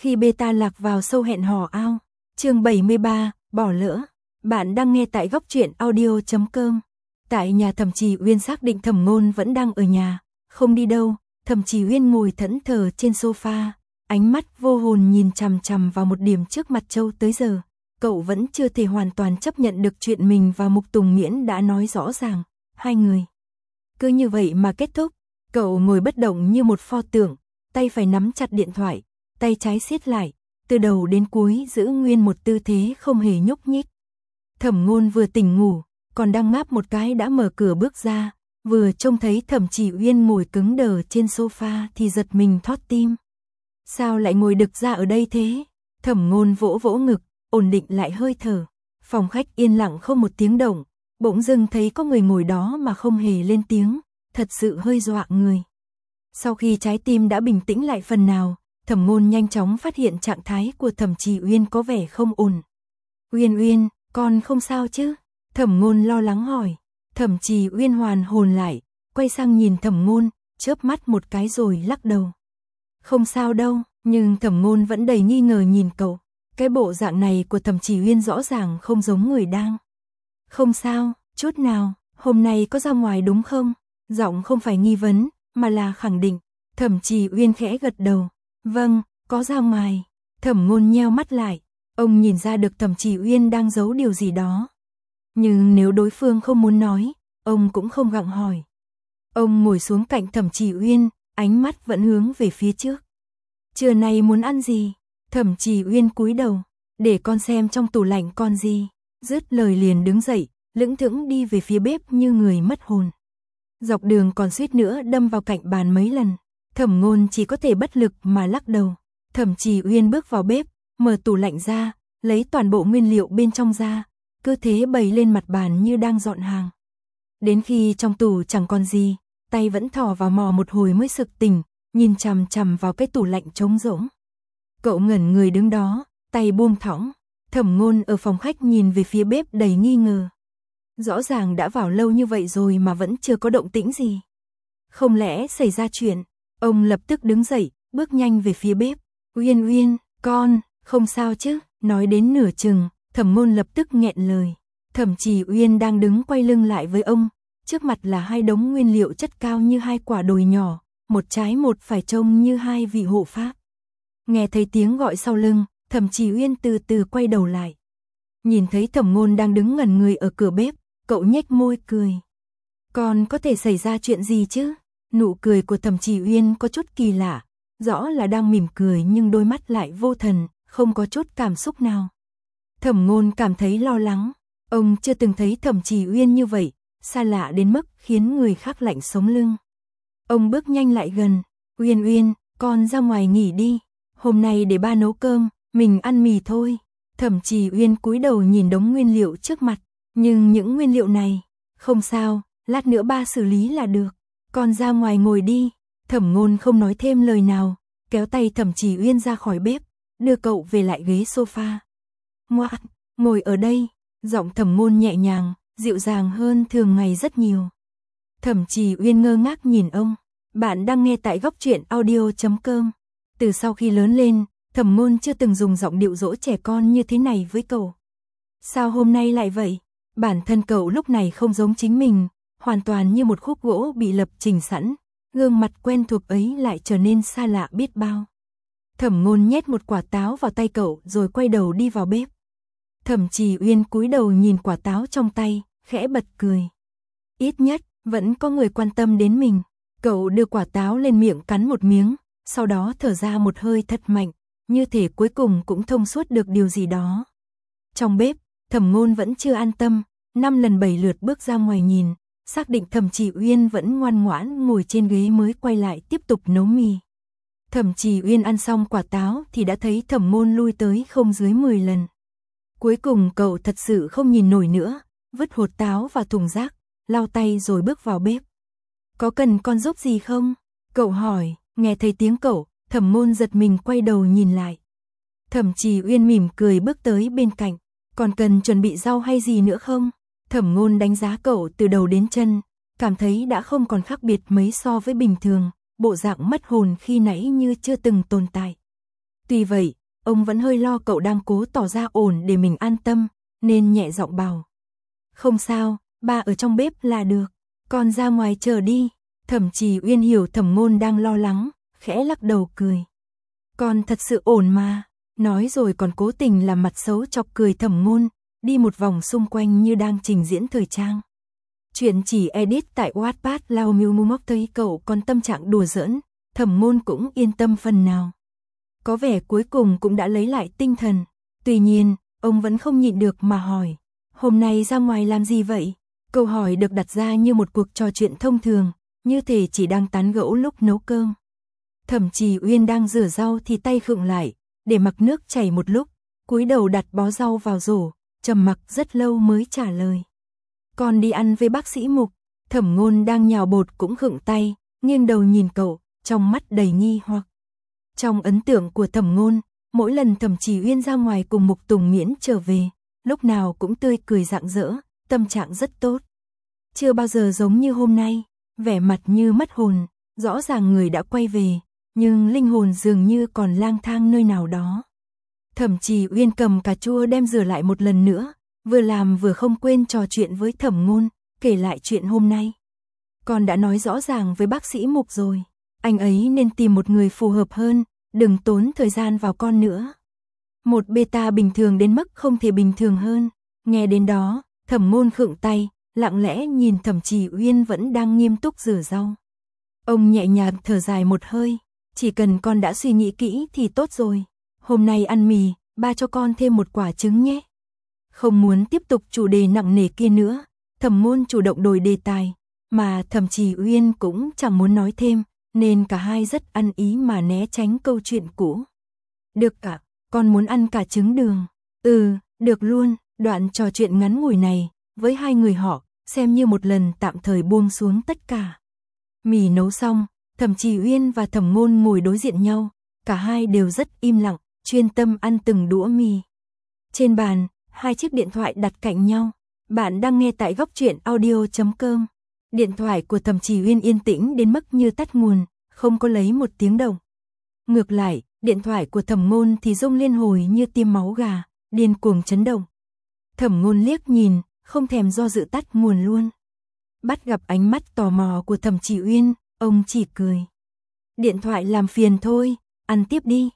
Khi beta lạc vào sâu hẹn hò ao. Chương 73, bỏ lỡ. Bạn đang nghe tại góc truyện audio.com. Tại nhà Thẩm Trì Uyên xác định Thẩm Ngôn vẫn đang ở nhà, không đi đâu. Thẩm Trì Uyên ngồi thẫn thờ trên sofa, ánh mắt vô hồn nhìn chằm chằm vào một điểm trước mặt Châu tới giờ. Cậu vẫn chưa thể hoàn toàn chấp nhận được chuyện mình và Mục Tùng Miễn đã nói rõ ràng, hai người cứ như vậy mà kết thúc. Cậu ngồi bất động như một pho tượng, tay phải nắm chặt điện thoại, tay trái siết lại, từ đầu đến cuối giữ nguyên một tư thế không hề nhúc nhích. Thẩm Ngôn vừa tỉnh ngủ, còn đang ngáp một cái đã mở cửa bước ra, vừa trông thấy Thẩm Trì Uyên ngồi cứng đờ trên sofa thì giật mình thót tim. Sao lại ngồi đực ra ở đây thế? Thẩm Ngôn vỗ vỗ ngực, ổn định lại hơi thở. Phòng khách yên lặng không một tiếng động, bỗng dưng thấy có người ngồi đó mà không hề lên tiếng, thật sự hơi dọa người. Sau khi trái tim đã bình tĩnh lại phần nào, Thẩm Ngôn nhanh chóng phát hiện trạng thái của Thẩm Trì Uyên có vẻ không ổn. Uyên Uyên, con không sao chứ? Thẩm Ngôn lo lắng hỏi. Thẩm Trì Uyên hoàn hồn lại, quay sang nhìn Thẩm Ngôn, chớp mắt một cái rồi lắc đầu. Không sao đâu, nhưng Thẩm Ngôn vẫn đầy nghi ngờ nhìn cậu. Cái bộ dạng này của Thẩm Trì Uyên rõ ràng không giống người đang. Không sao, chút nào, hôm nay có ra ngoài đúng không? Giọng không phải nghi vấn, mà là khẳng định. Thẩm Trì Uyên khẽ gật đầu. Vâng, có ra ngoài. Thẩm Ngôn nheo mắt lại. Ông nhìn ra được Thẩm Trì Uyên đang giấu điều gì đó. Nhưng nếu đối phương không muốn nói, ông cũng không gặng hỏi. Ông ngồi xuống cạnh Thẩm Trì Uyên, ánh mắt vẫn hướng về phía trước. Trưa nay muốn ăn gì? Thẩm Trì Uyên cúi đầu. Để con xem trong tủ lạnh còn gì. Dứt lời liền đứng dậy, lững thững đi về phía bếp như người mất hồn. Dọc đường còn suýt nữa đâm vào cạnh bàn mấy lần. Thẩm Ngôn chỉ có thể bất lực mà lắc đầu. Thẩm Trì Uyên bước vào bếp, mở tủ lạnh ra, lấy toàn bộ nguyên liệu bên trong ra, cứ thế bày lên mặt bàn như đang dọn hàng. Đến khi trong tủ chẳng còn gì, tay vẫn thò vào mò một hồi mới sực tỉnh, nhìn chằm chằm vào cái tủ lạnh trống rỗng. Cậu ngẩn người đứng đó, tay buông thõng. Thẩm Ngôn ở phòng khách nhìn về phía bếp đầy nghi ngờ. Rõ ràng đã vào lâu như vậy rồi mà vẫn chưa có động tĩnh gì. Không lẽ xảy ra chuyện? Ông lập tức đứng dậy, bước nhanh về phía bếp. Uyên Uyên, con, không sao chứ? Nói đến nửa chừng, Thẩm Ngôn lập tức nghẹn lời. Thẩm Trì Uyên đang đứng quay lưng lại với ông, trước mặt là hai đống nguyên liệu chất cao như hai quả đồi nhỏ, một trái một phải trông như hai vị hộ pháp. Nghe thấy tiếng gọi sau lưng, Thẩm Trì Uyên từ từ quay đầu lại. Nhìn thấy Thẩm Ngôn đang đứng ngẩn người ở cửa bếp, cậu nhếch môi cười. Còn có thể xảy ra chuyện gì chứ? Nụ cười của Thẩm Trì Uyên có chút kỳ lạ, rõ là đang mỉm cười nhưng đôi mắt lại vô thần, không có chút cảm xúc nào. Thẩm Ngôn cảm thấy lo lắng, ông chưa từng thấy Thẩm Trì Uyên như vậy, xa lạ đến mức khiến người khác lạnh sống lưng. Ông bước nhanh lại gần. Uyên Uyên, con ra ngoài nghỉ đi, hôm nay để ba nấu cơm, mình ăn mì thôi. Thẩm Trì Uyên cúi đầu nhìn đống nguyên liệu trước mặt, nhưng những nguyên liệu này, không sao, lát nữa ba xử lý là được, con ra ngoài ngồi đi. Thẩm Ngôn không nói thêm lời nào, kéo tay Thẩm Trì Uyên ra khỏi bếp, đưa cậu về lại ghế sofa. Ngoan, ngồi ở đây. Giọng Thẩm Ngôn nhẹ nhàng, dịu dàng hơn thường ngày rất nhiều. Thẩm Trì Uyên ngơ ngác nhìn ông. Bạn đang nghe tại góc truyện audio.com. Từ sau khi lớn lên, Thẩm Ngôn chưa từng dùng giọng điệu dỗ trẻ con như thế này với cậu. Sao hôm nay lại vậy? Bản thân cậu lúc này không giống chính mình, hoàn toàn như một khúc gỗ bị lập trình sẵn, gương mặt quen thuộc ấy lại trở nên xa lạ biết bao. Thẩm Ngôn nhét một quả táo vào tay cậu rồi quay đầu đi vào bếp. Thẩm Trì Uyên cúi đầu nhìn quả táo trong tay, khẽ bật cười. Ít nhất, vẫn có người quan tâm đến mình. Cậu đưa quả táo lên miệng cắn một miếng, sau đó thở ra một hơi thật mạnh, như thể cuối cùng cũng thông suốt được điều gì đó. Trong bếp, Thẩm Ngôn vẫn chưa an tâm, 5 lần 7 lượt bước ra ngoài nhìn, xác định Thẩm Trì Uyên vẫn ngoan ngoãn ngồi trên ghế mới quay lại tiếp tục nấu mì. Thẩm Trì Uyên ăn xong quả táo thì đã thấy Thẩm Ngôn lui tới không dưới 10 lần. Cuối cùng cậu thật sự không nhìn nổi nữa, vứt hột táo vào thùng rác, lau tay rồi bước vào bếp. Có cần con giúp gì không? Cậu hỏi. Nghe thấy tiếng cậu, Thẩm Ngôn giật mình quay đầu nhìn lại. Thẩm Trì Uyên mỉm cười bước tới bên cạnh. Còn cần chuẩn bị rau hay gì nữa không? Thẩm Ngôn đánh giá cậu từ đầu đến chân, cảm thấy đã không còn khác biệt mấy so với bình thường, bộ dạng mất hồn khi nãy như chưa từng tồn tại. Tuy vậy, ông vẫn hơi lo cậu đang cố tỏ ra ổn để mình an tâm, nên nhẹ giọng bảo. Không sao, ba ở trong bếp là được, con ra ngoài chờ đi. Thẩm Trì Uyên hiểu Thẩm Ngôn đang lo lắng, khẽ lắc đầu cười. Con thật sự ổn mà, nói rồi còn cố tình làm mặt xấu chọc cười Thẩm Ngôn, đi một vòng xung quanh như đang trình diễn thời trang. Chuyện chỉ edit tại Wattpad Lao Miu Mu Móc thấy cậu còn tâm trạng đùa giỡn, Thẩm Ngôn cũng yên tâm phần nào. Có vẻ cuối cùng cũng đã lấy lại tinh thần, tuy nhiên, ông vẫn không nhịn được mà hỏi. Hôm nay ra ngoài làm gì vậy? Câu hỏi được đặt ra như một cuộc trò chuyện thông thường, như thể chỉ đang tán gẫu lúc nấu cơm. Thẩm Trì Uyên đang rửa rau thì tay khựng lại, để mặc nước chảy một lúc, cúi đầu đặt bó rau vào rổ, trầm mặc rất lâu mới trả lời. Con đi ăn với bác sĩ Mục. Thẩm Ngôn đang nhào bột cũng khựng tay, nghiêng đầu nhìn cậu, trong mắt đầy nghi hoặc. Trong ấn tượng của Thẩm Ngôn, mỗi lần Thẩm Trì Uyên ra ngoài cùng Mục Tùng Miễn trở về, lúc nào cũng tươi cười rạng rỡ, tâm trạng rất tốt. Chưa bao giờ giống như hôm nay, vẻ mặt như mất hồn, rõ ràng người đã quay về, nhưng linh hồn dường như còn lang thang nơi nào đó. Thẩm Trì Uyên cầm cà chua đem rửa lại một lần nữa, vừa làm vừa không quên trò chuyện với Thẩm Ngôn, kể lại chuyện hôm nay. Con đã nói rõ ràng với bác sĩ Mục rồi, anh ấy nên tìm một người phù hợp hơn, đừng tốn thời gian vào con nữa. Một beta bình thường đến mức không thể bình thường hơn. Nghe đến đó, Thẩm Ngôn khựng tay, lặng lẽ nhìn Thẩm Trì Uyên vẫn đang nghiêm túc rửa rau. Ông nhẹ nhàng thở dài một hơi, chỉ cần con đã suy nghĩ kỹ thì tốt rồi. Hôm nay ăn mì, ba cho con thêm một quả trứng nhé. Không muốn tiếp tục chủ đề nặng nề kia nữa, Thẩm Ngôn chủ động đổi đề tài, mà Thẩm Trì Uyên cũng chẳng muốn nói thêm, nên cả hai rất ăn ý mà né tránh câu chuyện cũ. Được cả, con muốn ăn cả trứng đường. Được luôn. Đoạn trò chuyện ngắn ngủi này, với hai người họ, xem như một lần tạm thời buông xuống tất cả. Mì nấu xong, Thẩm Trì Uyên và Thẩm Ngôn ngồi đối diện nhau, cả hai đều rất im lặng, chuyên tâm ăn từng đũa mì. Trên bàn, hai chiếc điện thoại đặt cạnh nhau. Bạn đang nghe tại Góc Truyện Audio.com. Điện thoại của Thẩm Trì Uyên yên tĩnh đến mức như tắt nguồn, không có lấy một tiếng động. Ngược lại, điện thoại của Thẩm Ngôn thì rung liên hồi như tim máu gà, điên cuồng chấn động. Thẩm Ngôn liếc nhìn, không thèm do dự tắt nguồn luôn. Bắt gặp ánh mắt tò mò của Thẩm Trì Uyên, ông chỉ cười. Điện thoại làm phiền thôi, ăn tiếp đi.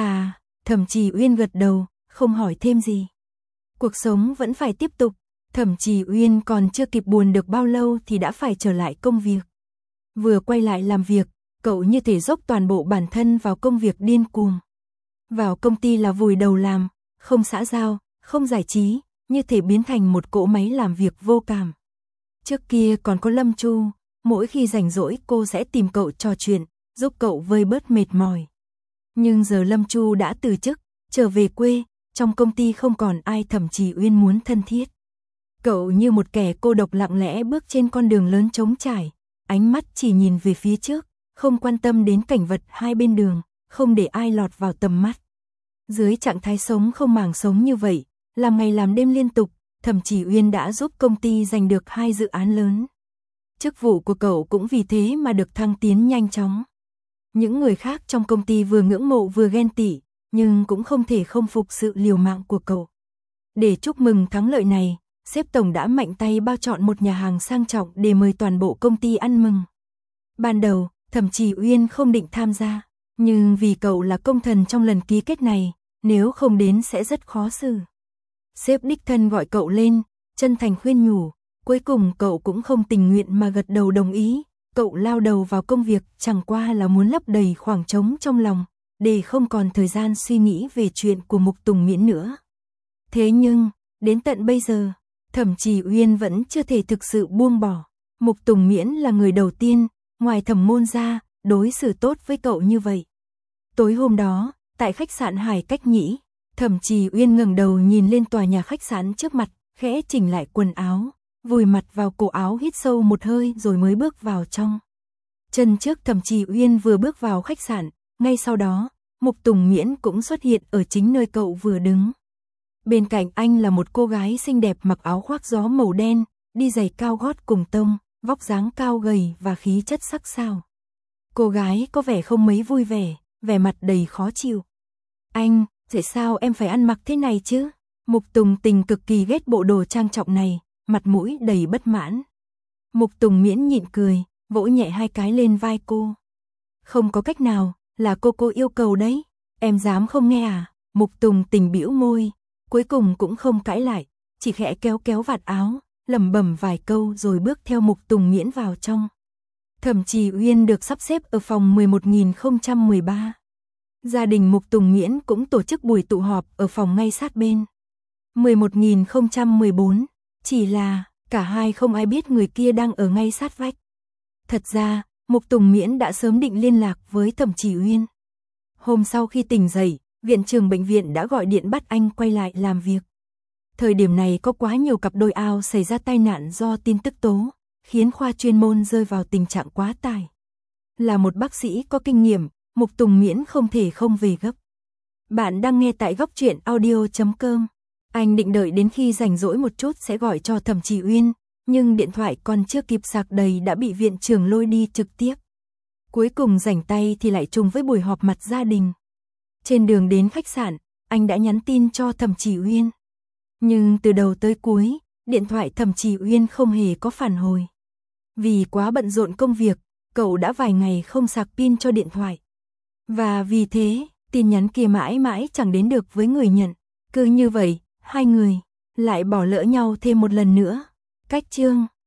Thẩm Trì Uyên gật đầu, không hỏi thêm gì. Cuộc sống vẫn phải tiếp tục. Thẩm Trì Uyên còn chưa kịp buồn được bao lâu thì đã phải trở lại công việc. Vừa quay lại làm việc, cậu như thể dốc toàn bộ bản thân vào công việc điên cuồng. Vào công ty là vùi đầu làm, không xã giao, không giải trí, như thể biến thành một cỗ máy làm việc vô cảm. Trước kia còn có Lâm Chu, mỗi khi rảnh rỗi cô sẽ tìm cậu trò chuyện, giúp cậu vơi bớt mệt mỏi. Nhưng giờ Lâm Chu đã từ chức, trở về quê, trong công ty không còn ai Thẩm Trì Uyên muốn thân thiết. Cậu như một kẻ cô độc lặng lẽ bước trên con đường lớn trống trải, ánh mắt chỉ nhìn về phía trước, không quan tâm đến cảnh vật hai bên đường, không để ai lọt vào tầm mắt. Dưới trạng thái sống không màng sống như vậy, làm ngày làm đêm liên tục, Thẩm Trì Uyên đã giúp công ty giành được 2 dự án lớn. Chức vụ của cậu cũng vì thế mà được thăng tiến nhanh chóng. Những người khác trong công ty vừa ngưỡng mộ vừa ghen tị, nhưng cũng không thể không phục sự liều mạng của cậu. Để chúc mừng thắng lợi này, sếp tổng đã mạnh tay bao chọn một nhà hàng sang trọng để mời toàn bộ công ty ăn mừng. Ban đầu, Thẩm Trì Uyên không định tham gia, nhưng vì cậu là công thần trong lần ký kết này, nếu không đến sẽ rất khó xử. Sếp đích thân gọi cậu lên, chân thành khuyên nhủ, cuối cùng cậu cũng không tình nguyện mà gật đầu đồng ý. Cậu lao đầu vào công việc chẳng qua là muốn lấp đầy khoảng trống trong lòng, để không còn thời gian suy nghĩ về chuyện của Mục Tùng Miễn nữa. Thế nhưng, đến tận bây giờ, Thẩm Trì Uyên vẫn chưa thể thực sự buông bỏ. Mục Tùng Miễn là người đầu tiên, ngoài Thẩm Ngôn ra, đối xử tốt với cậu như vậy. Tối hôm đó, tại khách sạn Hải Cách Nhĩ, Thẩm Trì Uyên ngẩng đầu nhìn lên tòa nhà khách sạn trước mặt, khẽ chỉnh lại quần áo, vùi mặt vào cổ áo hít sâu một hơi rồi mới bước vào trong. Chân trước Thẩm Trì Uyên vừa bước vào khách sạn, ngay sau đó, Mục Tùng Miễn cũng xuất hiện ở chính nơi cậu vừa đứng. Bên cạnh anh là một cô gái xinh đẹp mặc áo khoác gió màu đen, đi giày cao gót cùng tông, vóc dáng cao gầy và khí chất sắc sảo. Cô gái có vẻ không mấy vui vẻ, vẻ mặt đầy khó chịu. Anh, tại sao em phải ăn mặc thế này chứ? Mục Tùng Tình cực kỳ ghét bộ đồ trang trọng này, mặt mũi đầy bất mãn. Mục Tùng Miễn nhịn cười, vỗ nhẹ 2 cái lên vai cô. Không có cách nào, là cô yêu cầu đấy, em dám không nghe à? Mục Tùng Tình bĩu môi, cuối cùng cũng không cãi lại, chỉ khẽ kéo vạt áo, lẩm bẩm vài câu rồi bước theo Mục Tùng Miễn vào trong. Thẩm Trì Uyên được sắp xếp ở phòng 11013. Gia đình Mục Tùng Miễn cũng tổ chức buổi tụ họp ở phòng ngay sát bên. 11014, chỉ là cả hai không ai biết người kia đang ở ngay sát vách. Thật ra, Mục Tùng Miễn đã sớm định liên lạc với Thẩm Trì Uyên. Hôm sau khi tỉnh dậy, viện trưởng bệnh viện đã gọi điện bắt anh quay lại làm việc. Thời điểm này có quá nhiều cặp đôi ao xảy ra tai nạn do tin tức tố, khiến khoa chuyên môn rơi vào tình trạng quá tải. Là một bác sĩ có kinh nghiệm, Mục Tùng Miễn không thể không về gấp. Bạn đang nghe tại Góc Truyện Audio.com. Anh định đợi đến khi rảnh rỗi một chút sẽ gọi cho Thẩm Trì Uyên, nhưng điện thoại còn chưa kịp sạc đầy đã bị viện trưởng lôi đi trực tiếp. Cuối cùng rảnh tay thì lại trùng với buổi họp mặt gia đình. Trên đường đến khách sạn, anh đã nhắn tin cho Thẩm Trì Uyên. Nhưng từ đầu tới cuối, điện thoại Thẩm Trì Uyên không hề có phản hồi. Vì quá bận rộn công việc, cậu đã vài ngày không sạc pin cho điện thoại. Và vì thế, tin nhắn kia mãi mãi chẳng đến được với người nhận. Cứ như vậy, hai người lại bỏ lỡ nhau thêm một lần nữa. Cách chương